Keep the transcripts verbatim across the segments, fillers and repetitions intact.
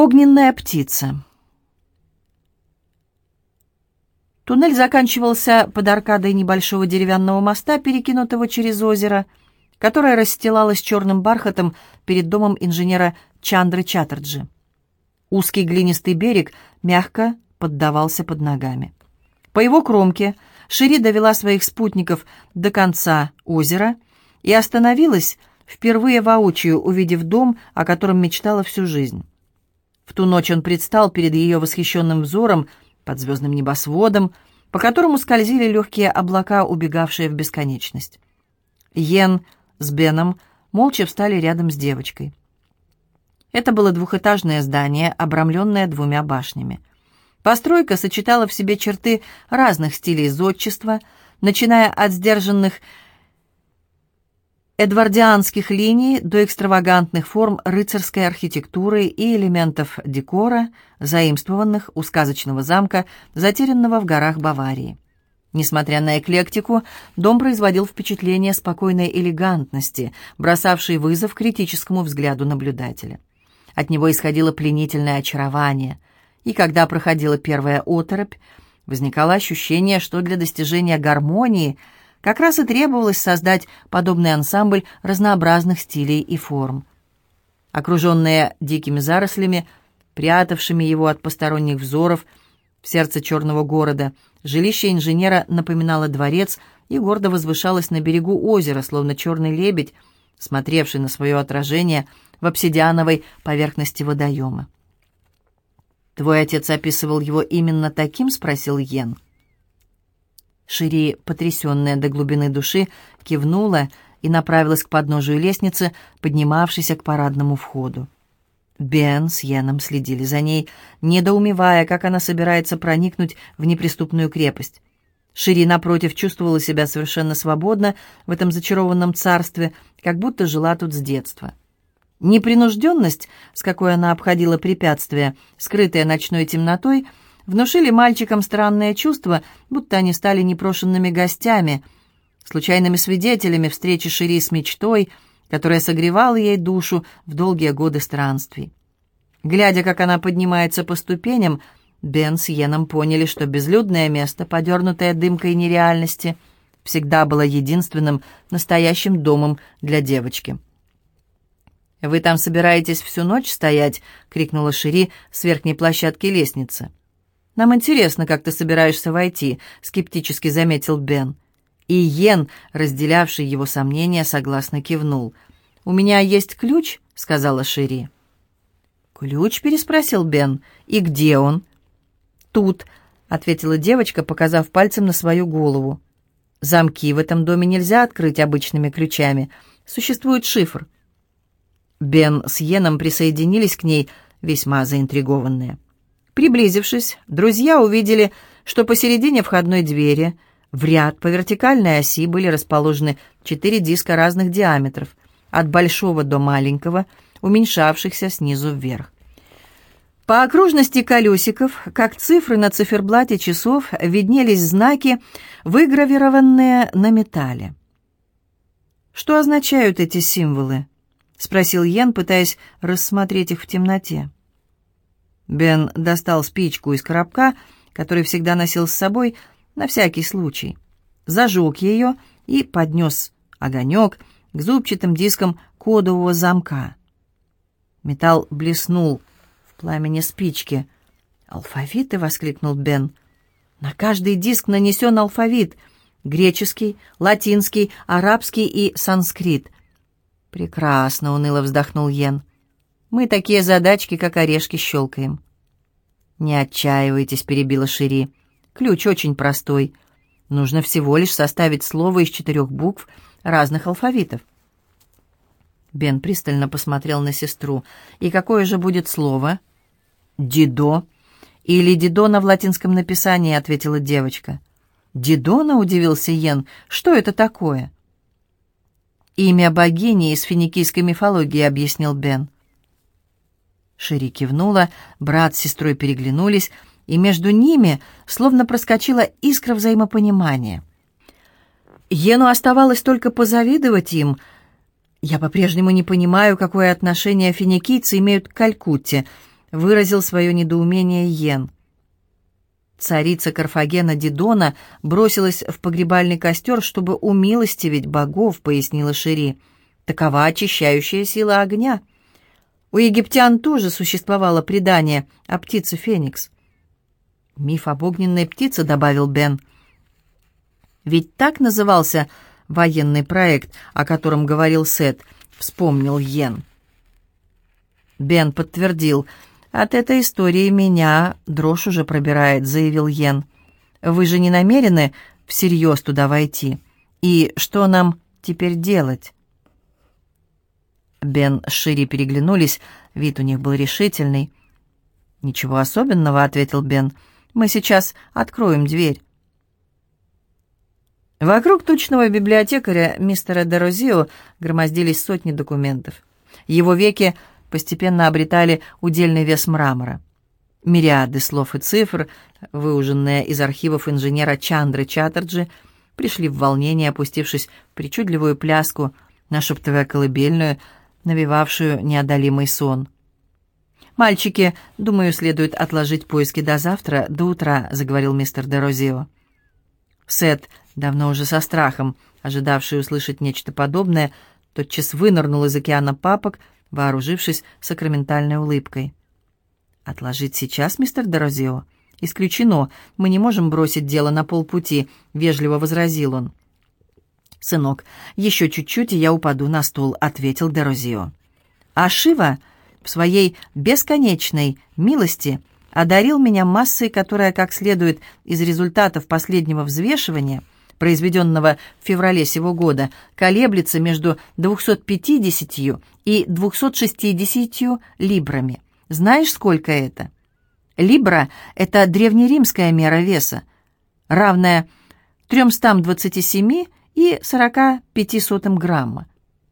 Огненная птица. Туннель заканчивался под аркадой небольшого деревянного моста, перекинутого через озеро, которое расстилалось черным бархатом перед домом инженера Чандры Чаттерджи. Узкий глинистый берег мягко поддавался под ногами. По его кромке Шири довела своих спутников до конца озера и остановилась, впервые воочию увидев дом, о котором мечтала всю жизнь. В ту ночь он предстал перед ее восхищенным взором под звездным небосводом, по которому скользили легкие облака, убегавшие в бесконечность. Йен с Беном молча встали рядом с девочкой. Это было двухэтажное здание, обрамленное двумя башнями. Постройка сочетала в себе черты разных стилей зодчества, начиная от сдержанных эдвардианских линий до экстравагантных форм рыцарской архитектуры и элементов декора, заимствованных у сказочного замка, затерянного в горах Баварии. Несмотря на эклектику, дом производил впечатление спокойной элегантности, бросавшей вызов критическому взгляду наблюдателя. От него исходило пленительное очарование, и когда проходила первая оторопь, возникало ощущение, что для достижения гармонии как раз и требовалось создать подобный ансамбль разнообразных стилей и форм. Окруженное дикими зарослями, прятавшими его от посторонних взоров в сердце черного города, жилище инженера напоминало дворец и гордо возвышалось на берегу озера, словно черный лебедь, смотревший на свое отражение в обсидиановой поверхности водоема. «Твой отец описывал его именно таким?» — спросил Йен. Шири, потрясенная до глубины души, кивнула и направилась к подножию лестницы, поднимавшейся к парадному входу. Бен с Йеном следили за ней, недоумевая, как она собирается проникнуть в неприступную крепость. Шири, напротив, чувствовала себя совершенно свободно в этом зачарованном царстве, как будто жила тут с детства. Непринужденность, с какой она обходила препятствия, скрытые ночной темнотой, внушили мальчикам странное чувство, будто они стали непрошенными гостями, случайными свидетелями встречи Шири с мечтой, которая согревала ей душу в долгие годы странствий. Глядя, как она поднимается по ступеням, Бен с Йеном поняли, что безлюдное место, подернутое дымкой нереальности, всегда было единственным настоящим домом для девочки. «Вы там собираетесь всю ночь стоять?» — крикнула Шири с верхней площадки лестницы. «Нам интересно, как ты собираешься войти», — скептически заметил Бен. И Йен, разделявший его сомнения, согласно кивнул. «У меня есть ключ», — сказала Шири. «Ключ?» — переспросил Бен. «И где он?» «Тут», — ответила девочка, показав пальцем на свою голову. «Замки в этом доме нельзя открыть обычными ключами. Существует шифр». Бен с Йеном присоединились к ней, весьма заинтригованные. Приблизившись, друзья увидели, что посередине входной двери в ряд по вертикальной оси были расположены четыре диска разных диаметров, от большого до маленького, уменьшавшихся снизу вверх. По окружности колесиков, как цифры на циферблате часов, виднелись знаки, выгравированные на металле. «Что означают эти символы?» — спросил Йен, пытаясь рассмотреть их в темноте. Бен достал спичку из коробка, который всегда носил с собой на всякий случай, зажег ее и поднес огонек к зубчатым дискам кодового замка. Металл блеснул в пламени спички. «Алфавиты!» — воскликнул Бен. «На каждый диск нанесен алфавит — греческий, латинский, арабский и санскрит». «Прекрасно!» — уныло вздохнул Йен. «Мы такие задачки, как орешки, щелкаем». «Не отчаивайтесь», — перебила Шири. «Ключ очень простой. Нужно всего лишь составить слово из четырех букв разных алфавитов». Бен пристально посмотрел на сестру. «И какое же будет слово?» «Дидо». «Или Дидона в латинском написании», — ответила девочка. «Дидона?» — удивился Йен. «Что это такое?» «Имя богини из финикийской мифологии», — объяснил Бен. Шири кивнула, брат с сестрой переглянулись, и между ними словно проскочила искра взаимопонимания. Йену оставалось только позавидовать им. «Я по-прежнему не понимаю, какое отношение финикийцы имеют к Калькутте. выразил свое недоумение Йен. Царица Карфагена Дидона бросилась в погребальный костер, чтобы умилостивить богов, пояснила Шири. Такова очищающая сила огня. У египтян тоже существовало предание о птице Феникс. «Миф об огненной птице», — добавил Бен. «Ведь так назывался военный проект, о котором говорил Сет», — вспомнил Йен. Бен подтвердил. «От этой истории меня дрожь уже пробирает», — заявил Йен. «Вы же не намерены всерьез туда войти? И что нам теперь делать?» Бен с Шири переглянулись, вид у них был решительный. «Ничего особенного», — ответил Бен. «Мы сейчас откроем дверь». Вокруг тучного библиотекаря мистера Дерозио громоздились сотни документов. Его веки постепенно обретали удельный вес мрамора. Мириады слов и цифр, выуженные из архивов инженера Чандры Чаттерджи, пришли в волнение, опустившись в причудливую пляску, нашептывая колыбельную, навевавшую неодолимый сон. «Мальчики, думаю, следует отложить поиски до завтра, до утра», — заговорил мистер Дерозио. Сет, давно уже со страхом, ожидавший услышать нечто подобное, тотчас вынырнул из океана папок, вооружившись сакраментальной улыбкой. «Отложить сейчас, мистер Дерозио? Исключено. Мы не можем бросить дело на полпути», — вежливо возразил он. «Сынок, еще чуть-чуть, и я упаду на стул», — ответил Дерозио. «А Шива в своей бесконечной милости одарил меня массой, которая, как следует из результатов последнего взвешивания, произведенного в феврале сего года, колеблется между двумястами пятьюдесятью и двумястами шестьюдесятью либрами. Знаешь, сколько это? Либра — это древнеримская мера веса, равная тремстам двадцати семи и сорока пяти сотым грамма.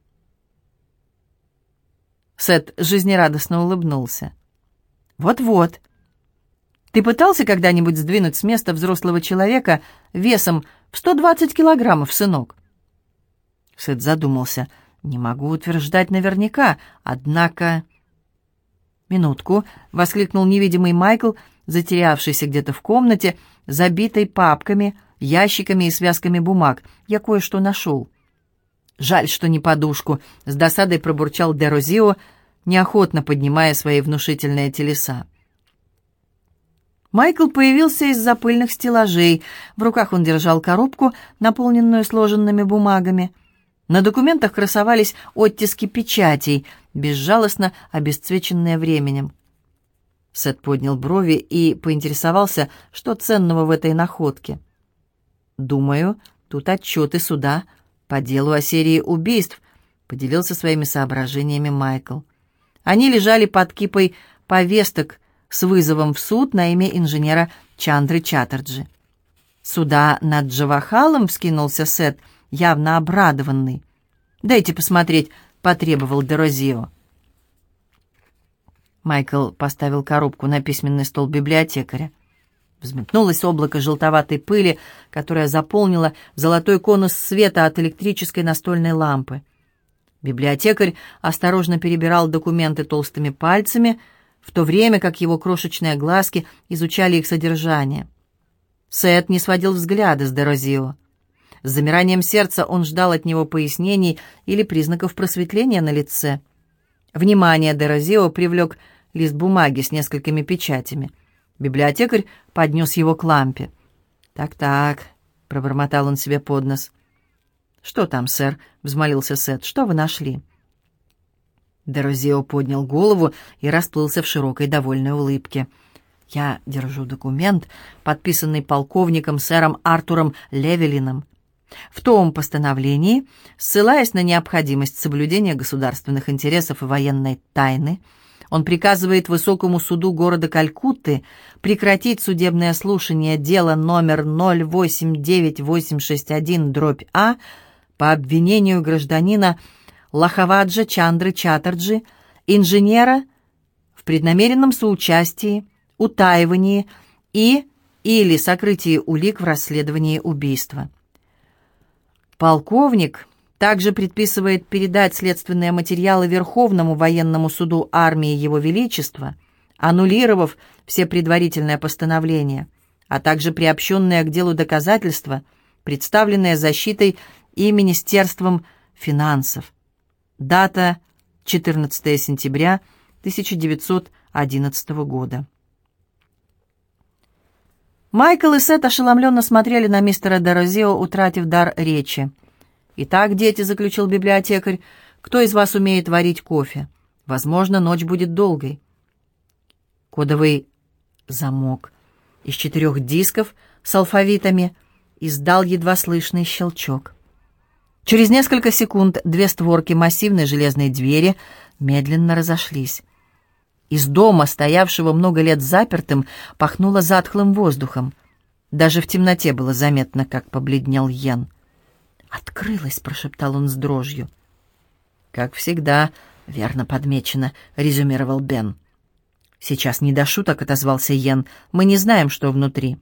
Сет жизнерадостно улыбнулся. «Вот-вот. Ты пытался когда-нибудь сдвинуть с места взрослого человека весом в сто двадцать килограммов, сынок?» Сет задумался. «Не могу утверждать наверняка, однако...» «Минутку», — воскликнул невидимый Майкл, затерявшийся где-то в комнате, забитой папками, ящиками и связками бумаг. «Я кое-что нашел». «Жаль, что не подушку», — с досадой пробурчал Дерозио, неохотно поднимая свои внушительные телеса. Майкл появился из-за пыльных стеллажей. В руках он держал коробку, наполненную сложенными бумагами. На документах красовались оттиски печатей, безжалостно обесцвеченные временем. Сет поднял брови и поинтересовался, что ценного в этой находке. «Думаю, тут отчеты суда по делу о серии убийств», — поделился своими соображениями Майкл. Они лежали под кипой повесток с вызовом в суд на имя инженера Чандры Чаттерджи. «Суда над Джавахалом?» — вскинулся Сет, явно обрадованный. «Дайте посмотреть», — потребовал Дерозио. Майкл поставил коробку на письменный стол библиотекаря. Взметнулось облако желтоватой пыли, которое заполнило золотой конус света от электрической настольной лампы. Библиотекарь осторожно перебирал документы толстыми пальцами, в то время как его крошечные глазки изучали их содержание. Сет не сводил взгляда с Дерозио. С замиранием сердца он ждал от него пояснений или признаков просветления на лице. Внимание Дерозио привлек лист бумаги с несколькими печатями. Библиотекарь поднес его к лампе. «Так-так», — пробормотал он себе под нос. «Что там, сэр?» — взмолился Сет. «Что вы нашли?» Дерозио поднял голову и расплылся в широкой довольной улыбке. «Я держу документ, подписанный полковником сэром Артуром Левелином. В том постановлении, ссылаясь на необходимость соблюдения государственных интересов и военной тайны, он приказывает высокому суду города Калькутты прекратить судебное слушание дела номер ноль восемь девять восемь шесть один дробь А по обвинению гражданина Лахаваджа Чандры Чаттерджи, инженера, в преднамеренном соучастии, утаивании и или сокрытии улик в расследовании убийства. Полковник также предписывает передать следственные материалы Верховному военному суду армии Его Величества, аннулировав все предварительные постановления, а также приобщенные к делу доказательства, представленные защитой и Министерством финансов. Дата четырнадцатое сентября тысяча девятьсот одиннадцатого года. Майкл и Сет ошеломленно смотрели на мистера Дорозео, утратив дар речи. «Итак, дети», — заключил библиотекарь, — «кто из вас умеет варить кофе? Возможно, ночь будет долгой». Кодовый замок из четырех дисков с алфавитами издал едва слышный щелчок. Через несколько секунд две створки массивной железной двери медленно разошлись. Из дома, стоявшего много лет запертым, пахнуло затхлым воздухом. Даже в темноте было заметно, как побледнел Йен. «Открылась», — прошептал он с дрожью. «Как всегда, верно подмечено», — резюмировал Бен. «Сейчас не до шуток», — отозвался Йен. «Мы не знаем, что внутри».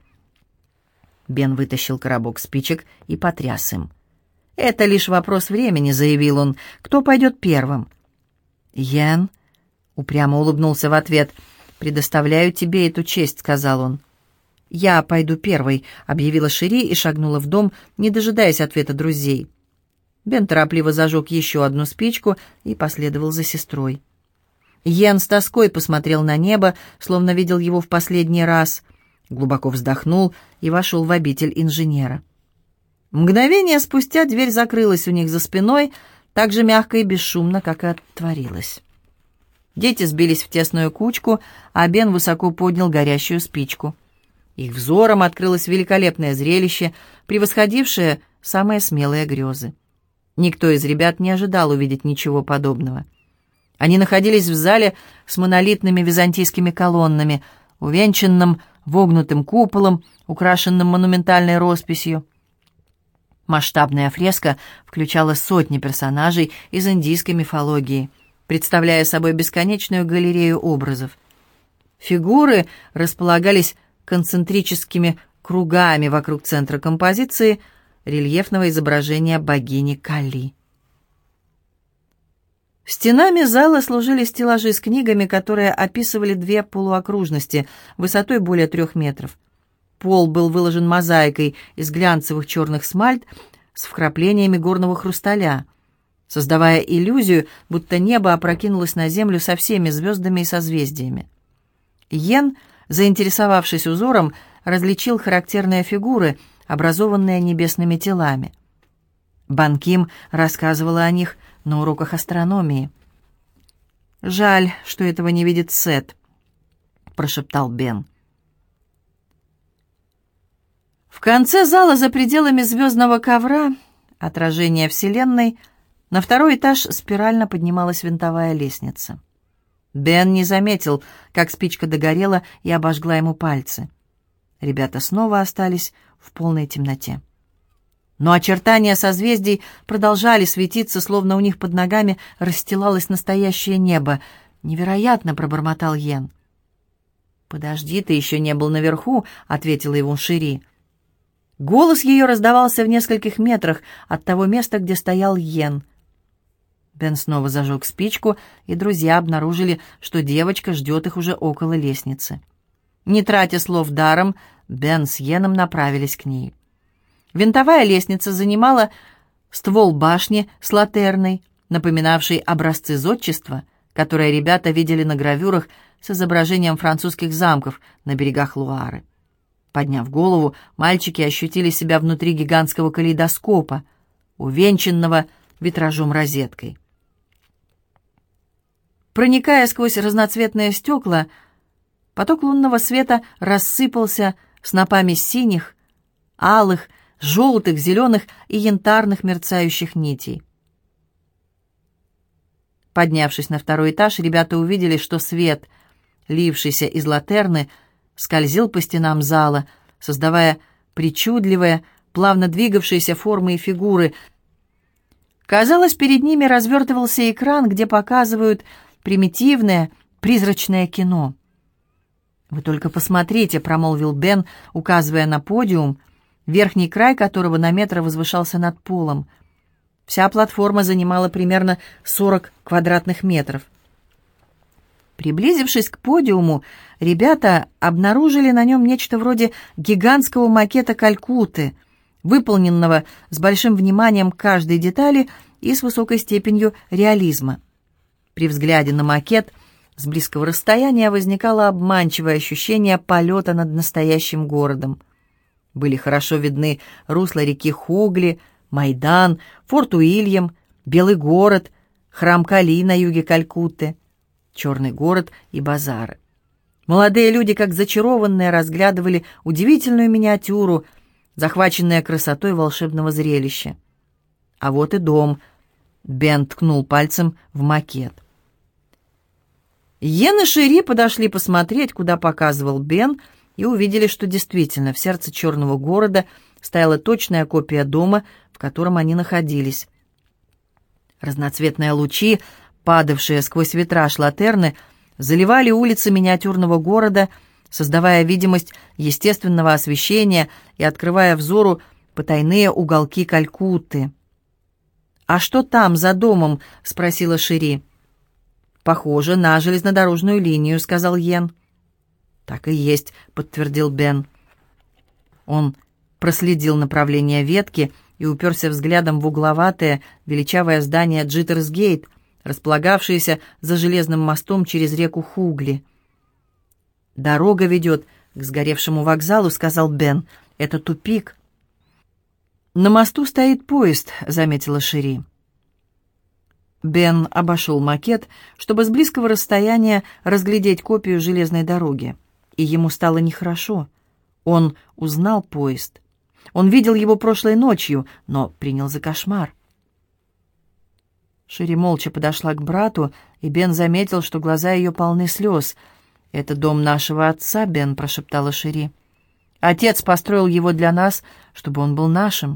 Бен вытащил коробок спичек и потряс им. «Это лишь вопрос времени», — заявил он. «Кто пойдет первым?» «Йен», — упрямо улыбнулся в ответ. «Предоставляю тебе эту честь», — сказал он. «Я пойду первой», — объявила Шери и шагнула в дом, не дожидаясь ответа друзей. Бен торопливо зажег еще одну спичку и последовал за сестрой. Йен с тоской посмотрел на небо, словно видел его в последний раз, глубоко вздохнул и вошел в обитель инженера. Мгновение спустя дверь закрылась у них за спиной, так же мягко и бесшумно, как и отворилась. Дети сбились в тесную кучку, а Бен высоко поднял горящую спичку. Их взором открылось великолепное зрелище, превосходившее самые смелые грезы. Никто из ребят не ожидал увидеть ничего подобного. Они находились в зале с монолитными византийскими колоннами, увенчанным вогнутым куполом, украшенным монументальной росписью. Масштабная фреска включала сотни персонажей из индийской мифологии, представляя собой бесконечную галерею образов. Фигуры располагались концентрическими кругами вокруг центра композиции рельефного изображения богини Кали. Стенами зала служили стеллажи с книгами, которые описывали две полуокружности высотой более трех метров. Пол был выложен мозаикой из глянцевых черных смальт с вкраплениями горного хрусталя, создавая иллюзию, будто небо опрокинулось на землю со всеми звездами и созвездиями. Йен, заинтересовавшись узором, различил характерные фигуры, образованные небесными телами. Бан Ким рассказывала о них на уроках астрономии. «Жаль, что этого не видит Сет», — прошептал Бен. В конце зала, за пределами звездного ковра, отражение Вселенной, на второй этаж спирально поднималась винтовая лестница. Бен не заметил, как спичка догорела и обожгла ему пальцы. Ребята снова остались в полной темноте. Но очертания созвездий продолжали светиться, словно у них под ногами расстилалось настоящее небо. «Невероятно!» — пробормотал Йен. «Подожди, ты еще не был наверху», — ответила ему Шери. Голос ее раздавался в нескольких метрах от того места, где стоял Йен. Бен снова зажег спичку, и друзья обнаружили, что девочка ждет их уже около лестницы. Не тратя слов даром, Бен с Йеном направились к ней. Винтовая лестница занимала ствол башни с латерной, напоминавшей образцы зодчества, которые ребята видели на гравюрах с изображением французских замков на берегах Луары. Подняв голову, мальчики ощутили себя внутри гигантского калейдоскопа, увенчанного витражом-розеткой. Проникая сквозь разноцветные стекла, поток лунного света рассыпался снопами синих, алых, желтых, зеленых и янтарных мерцающих нитей. Поднявшись на второй этаж, ребята увидели, что свет, лившийся из латерны, скользил по стенам зала, создавая причудливые, плавно двигавшиеся формы и фигуры. Казалось, перед ними развертывался экран, где показывают примитивное, призрачное кино. «Вы только посмотрите», — промолвил Бен, указывая на подиум, верхний край которого на метр возвышался над полом. Вся платформа занимала примерно сорок квадратных метров. Приблизившись к подиуму, ребята обнаружили на нем нечто вроде гигантского макета Калькутты, выполненного с большим вниманием к каждой детали и с высокой степенью реализма. При взгляде на макет с близкого расстояния возникало обманчивое ощущение полета над настоящим городом. Были хорошо видны русла реки Хугли, Майдан, форт Уильям, Белый город, храм Кали на юге Калькутты, Черный город и базары. Молодые люди, как зачарованные, разглядывали удивительную миниатюру, захваченные красотой волшебного зрелища. А вот и дом. Бен ткнул пальцем в макет. Йен и Шири подошли посмотреть, куда показывал Бен, и увидели, что действительно в сердце Черного города стояла точная копия дома, в котором они находились. Разноцветные лучи, падавшие сквозь витраж латерны, заливали улицы миниатюрного города, создавая видимость естественного освещения и открывая взору потайные уголки Калькутты. «А что там, за домом?» — спросила Шири. «Похоже на железнодорожную линию», — сказал Йен. «Так и есть», — подтвердил Бен. Он проследил направление ветки и уперся взглядом в угловатое, величавое здание Джиттерсгейт, располагавшееся за железным мостом через реку Хугли. «Дорога ведет к сгоревшему вокзалу», — сказал Бен. «Это тупик». «На мосту стоит поезд», — заметила Шири. Бен обошел макет, чтобы с близкого расстояния разглядеть копию железной дороги. И ему стало нехорошо. Он узнал поезд. Он видел его прошлой ночью, но принял за кошмар. Шири молча подошла к брату, и Бен заметил, что глаза ее полны слез. «Это дом нашего отца, Бен», — прошептала Шири. «Отец построил его для нас, чтобы он был нашим».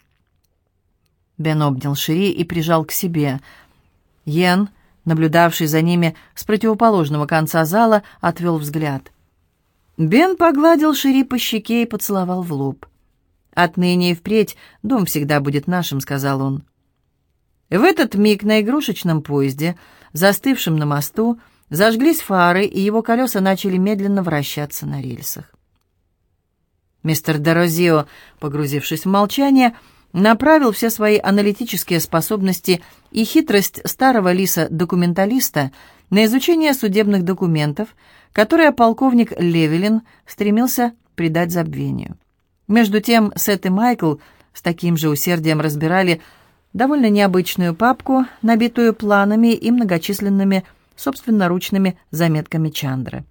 Бен обнял Шири и прижал к себе. Йен, наблюдавший за ними с противоположного конца зала, отвел взгляд. Бен погладил Шири по щеке и поцеловал в лоб. «Отныне и впредь дом всегда будет нашим», — сказал он. В этот миг на игрушечном поезде, застывшем на мосту, зажглись фары, и его колеса начали медленно вращаться на рельсах. Мистер Д'Арозио, погрузившись в молчание, направил все свои аналитические способности и хитрость старого лиса-документалиста на изучение судебных документов, которые полковник Левелин стремился предать забвению. Между тем Сет и Майкл с таким же усердием разбирали довольно необычную папку, набитую планами и многочисленными собственноручными заметками Чандры.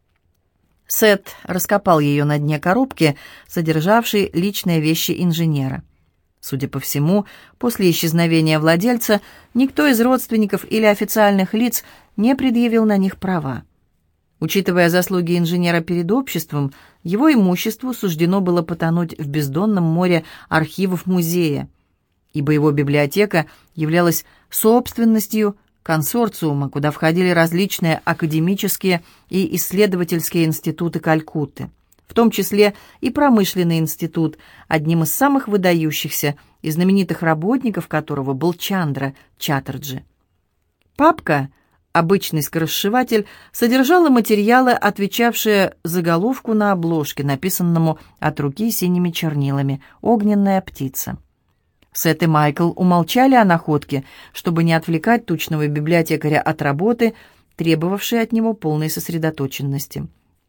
Сет раскопал ее на дне коробки, содержавшей личные вещи инженера. Судя по всему, после исчезновения владельца никто из родственников или официальных лиц не предъявил на них права. Учитывая заслуги инженера перед обществом, его имуществу суждено было потонуть в бездонном море архивов музея, ибо его библиотека являлась собственностью консорциума, куда входили различные академические и исследовательские институты Калькутты, в том числе и промышленный институт, одним из самых выдающихся и знаменитых работников которого был Чандра Чаттерджи. Папка, обычный скоросшиватель, содержала материалы, отвечавшие заголовку на обложке, написанному от руки синими чернилами «Огненная птица». Сет и Майкл умолчали о находке, чтобы не отвлекать тучного библиотекаря от работы, требовавшей от него полной сосредоточенности.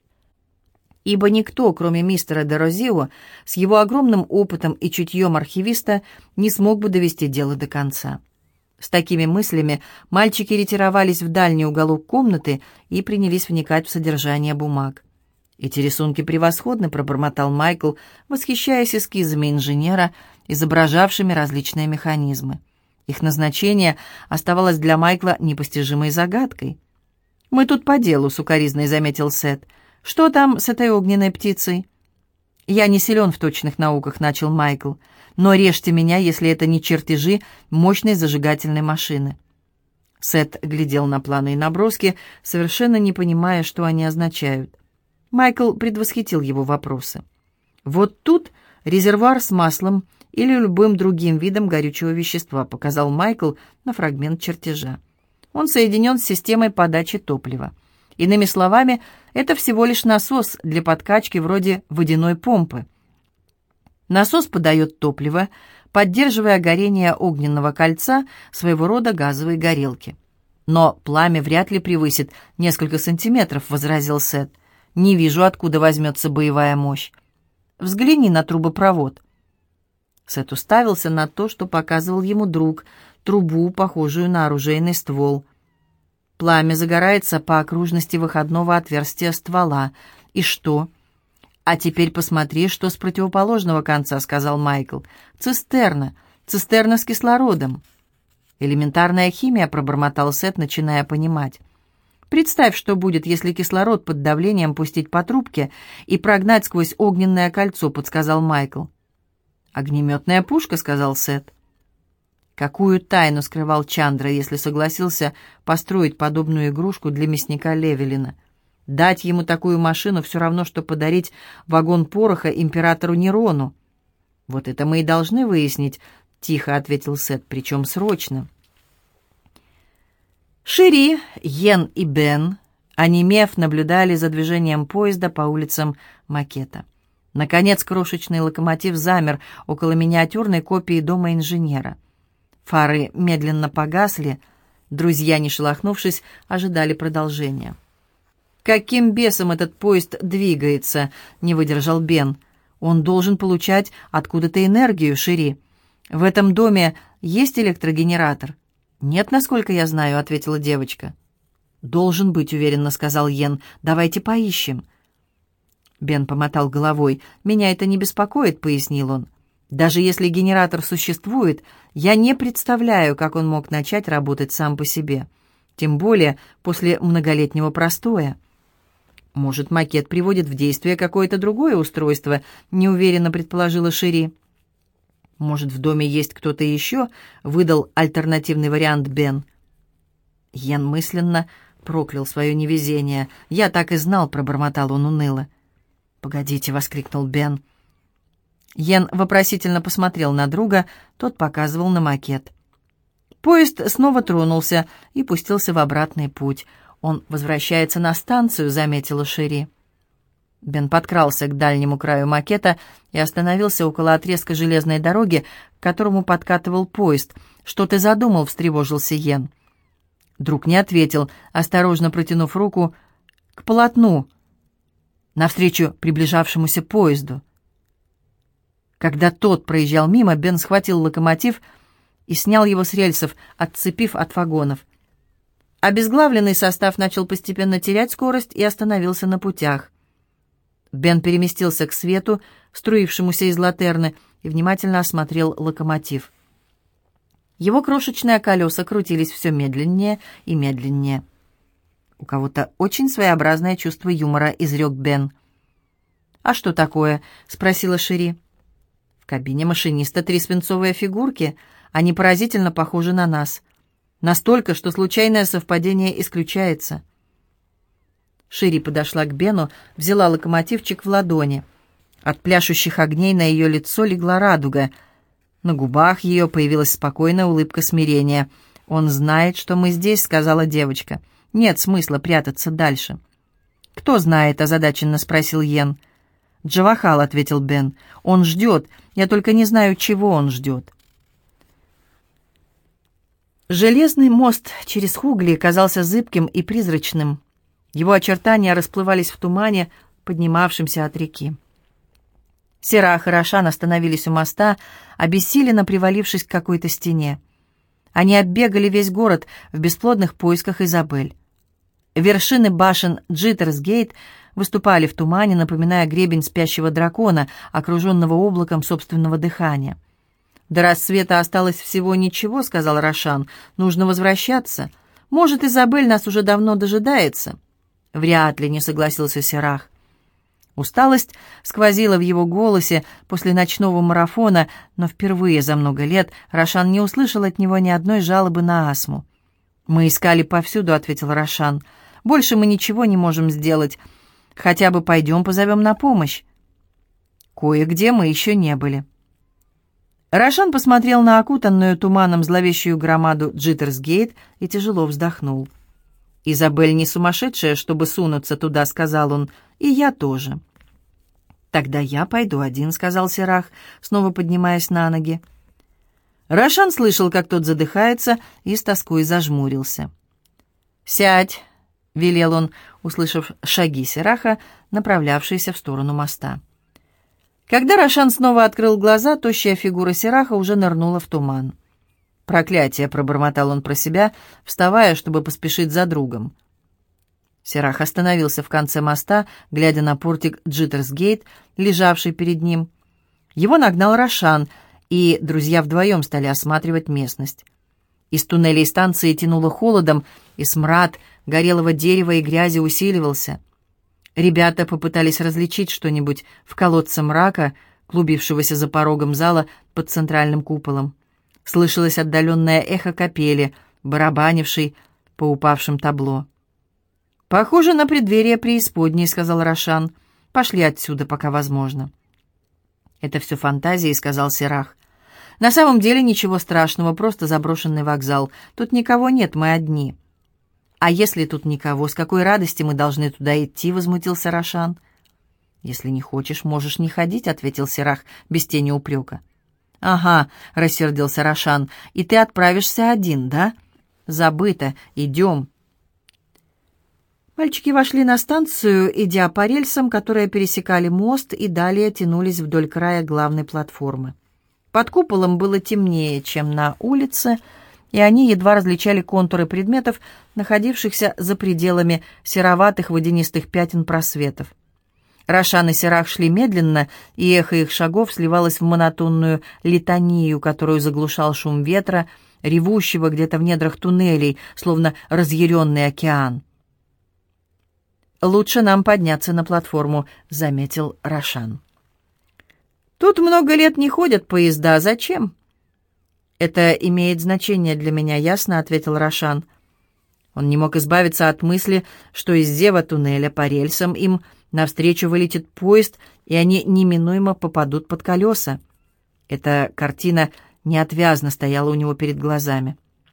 Ибо никто, кроме мистера Д'Арозио, с его огромным опытом и чутьем архивиста, не смог бы довести дело до конца. С такими мыслями мальчики ретировались в дальний уголок комнаты и принялись вникать в содержание бумаг. «Эти рисунки превосходны», — пробормотал Майкл, восхищаясь эскизами инженера, изображавшими различные механизмы. Их назначение оставалось для Майкла непостижимой загадкой. «Мы тут по делу», — сукоризной заметил Сет. «Что там с этой огненной птицей?» «Я не силен в точных науках», — начал Майкл. «Но режьте меня, если это не чертежи мощной зажигательной машины». Сет глядел на планы и наброски, совершенно не понимая, что они означают. Майкл предвосхитил его вопросы. «Вот тут резервуар с маслом или любым другим видом горючего вещества», показал Майкл на фрагмент чертежа. «Он соединен с системой подачи топлива. Иными словами, это всего лишь насос для подкачки вроде водяной помпы. Насос подает топливо, поддерживая горение огненного кольца, своего рода газовой горелки. «Но пламя вряд ли превысит несколько сантиметров», — возразил Сет. «Не вижу, откуда возьмется боевая мощь. Взгляни на трубопровод». Сет уставился на то, что показывал ему друг, трубу, похожую на оружейный ствол. Пламя загорается по окружности выходного отверстия ствола. «И что?» «А теперь посмотри, что с противоположного конца», — сказал Майкл. «Цистерна. Цистерна с кислородом». «Элементарная химия», — пробормотал Сет, начиная понимать. «Представь, что будет, если кислород под давлением пустить по трубке и прогнать сквозь огненное кольцо», — подсказал Майкл. «Огнеметная пушка», — сказал Сет. Какую тайну скрывал Чандра, если согласился построить подобную игрушку для мясника Левелина? Дать ему такую машину все равно, что подарить вагон пороха императору Нерону. «Вот это мы и должны выяснить», — тихо ответил Сет, — «причем срочно». Шири, Йен и Бен, онемев, наблюдали за движением поезда по улицам макета. Наконец, крошечный локомотив замер около миниатюрной копии дома инженера. Фары медленно погасли, друзья, не шелохнувшись, ожидали продолжения. «Каким бесом этот поезд двигается?» — не выдержал Бен. «Он должен получать откуда-то энергию, Шири. В этом доме есть электрогенератор?» «Нет, насколько я знаю», — ответила девочка. «Должен быть», — уверенно сказал Йен. «Давайте поищем». Бен помотал головой. «Меня это не беспокоит», — пояснил он. «Даже если генератор существует, я не представляю, как он мог начать работать сам по себе. Тем более после многолетнего простоя». «Может, макет приводит в действие какое-то другое устройство», — неуверенно предположила Шири. «Может, в доме есть кто-то еще?» — выдал альтернативный вариант Бен. Йен мысленно проклял свое невезение. «Я так и знал», — пробормотал он уныло. «Погодите», — воскликнул Бен. Йен вопросительно посмотрел на друга, тот показывал на макет. Поезд снова тронулся и пустился в обратный путь. «Он возвращается на станцию», — заметила Шири. Бен подкрался к дальнему краю макета и остановился около отрезка железной дороги, к которому подкатывал поезд. «Что ты задумал?» — встревожился Йен. Друг не ответил, осторожно протянув руку к полотну, навстречу приближавшемуся поезду. Когда тот проезжал мимо, Бен схватил локомотив и снял его с рельсов, отцепив от вагонов. Обезглавленный состав начал постепенно терять скорость и остановился на путях. Бен переместился к свету, струившемуся из латерны, и внимательно осмотрел локомотив. Его крошечные колеса крутились все медленнее и медленнее. «У кого-то очень своеобразное чувство юмора», — изрек Бен. «А что такое?» — спросила Шири. «В кабине машиниста три свинцовые фигурки. Они поразительно похожи на нас. Настолько, что случайное совпадение исключается». Шири подошла к Бену, взяла локомотивчик в ладони. От пляшущих огней на ее лицо легла радуга. На губах ее появилась спокойная улыбка смирения. «Он знает, что мы здесь», — сказала девочка. «Нет смысла прятаться дальше». «Кто знает?» — озадаченно спросил Йен. «Джавахал», — ответил Бен. «Он ждет. Я только не знаю, чего он ждет». Железный мост через Хугли казался зыбким и призрачным. Его очертания расплывались в тумане, поднимавшемся от реки. Серах и Рошан остановились у моста, обессиленно привалившись к какой-то стене. Они оббегали весь город в бесплодных поисках Изабель. Вершины башен Джиттерсгейт выступали в тумане, напоминая гребень спящего дракона, окруженного облаком собственного дыхания. «До рассвета осталось всего ничего», — сказал Рошан. «Нужно возвращаться. Может, Изабель нас уже давно дожидается?» «Вряд ли», — не согласился Серах. Усталость сквозила в его голосе после ночного марафона, но впервые за много лет Рошан не услышал от него ни одной жалобы на астму. «Мы искали повсюду», — ответил Рошан. «Больше мы ничего не можем сделать. Хотя бы пойдем позовем на помощь». «Кое-где мы еще не были». Рошан посмотрел на окутанную туманом зловещую громаду Джиттерсгейт и тяжело вздохнул. «Изабель не сумасшедшая, чтобы сунуться туда», — сказал он, — «и я тоже». «Тогда я пойду один», — сказал Сирах, снова поднимаясь на ноги. Рашан слышал, как тот задыхается, и с тоской зажмурился. «Сядь», — велел он, услышав шаги Сираха, направлявшиеся в сторону моста. Когда Рашан снова открыл глаза, тощая фигура Сираха уже нырнула в туман. «Проклятие!» — пробормотал он про себя, вставая, чтобы поспешить за другом. Сирах остановился в конце моста, глядя на портик Джиттерсгейт, лежавший перед ним. Его нагнал Рашан, и друзья вдвоем стали осматривать местность. Из туннелей станции тянуло холодом, и смрад горелого дерева и грязи усиливался. Ребята попытались различить что-нибудь в колодце мрака, клубившегося за порогом зала под центральным куполом. Слышалось отдаленное эхо капели, барабанившей по упавшим табло. «Похоже на преддверие преисподней», — сказал Рашан. «Пошли отсюда, пока возможно». «Это все фантазии», — сказал Сирах. «На самом деле ничего страшного, просто заброшенный вокзал. Тут никого нет, мы одни». «А если тут никого, с какой радости мы должны туда идти?» — возмутился Рашан. «Если не хочешь, можешь не ходить», — ответил Сирах без тени упрека. «Ага», — рассердился Рашан, — «и ты отправишься один, да? Забыто, идем». Мальчики вошли на станцию, идя по рельсам, которые пересекали мост и далее тянулись вдоль края главной платформы. Под куполом было темнее, чем на улице, и они едва различали контуры предметов, находившихся за пределами сероватых водянистых пятен просветов. Рашан и Сирах шли медленно, и эхо их шагов сливалось в монотонную литанию, которую заглушал шум ветра, ревущего где-то в недрах туннелей, словно разъяренный океан. «Лучше нам подняться на платформу», — заметил Рашан. «Тут много лет не ходят поезда. Зачем?» «Это имеет значение для меня, ясно?» — ответил Рашан. Он не мог избавиться от мысли, что из зева туннеля по рельсам им навстречу вылетит поезд, и они неминуемо попадут под колеса. Эта картина неотвязно стояла у него перед глазами.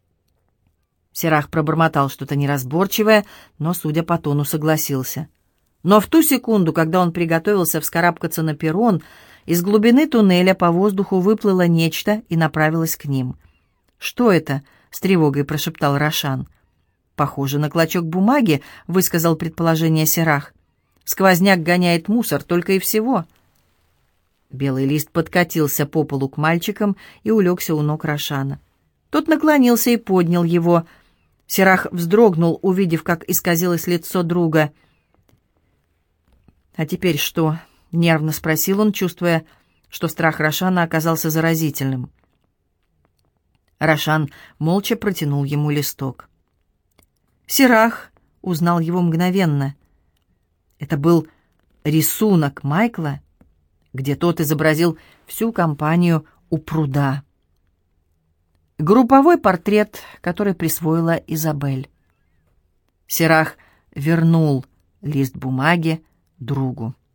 Сирах пробормотал что-то неразборчивое, но, судя по тону, согласился. Но в ту секунду, когда он приготовился вскарабкаться на перрон, из глубины туннеля по воздуху выплыло нечто и направилось к ним. «Что это?» — с тревогой прошептал Рашан. «Похоже на клочок бумаги», — высказал предположение Сирах. «Сквозняк гоняет мусор, только и всего». Белый лист подкатился по полу к мальчикам и улегся у ног Рашана. Тот наклонился и поднял его. Сирах вздрогнул, увидев, как исказилось лицо друга. «А теперь что?» — нервно спросил он, чувствуя, что страх Рашана оказался заразительным. Рашан молча протянул ему листок. Сирах узнал его мгновенно. Это был рисунок Майкла, где тот изобразил всю компанию у пруда. Групповой портрет, который присвоила Изабель. Сирах вернул лист бумаги другу.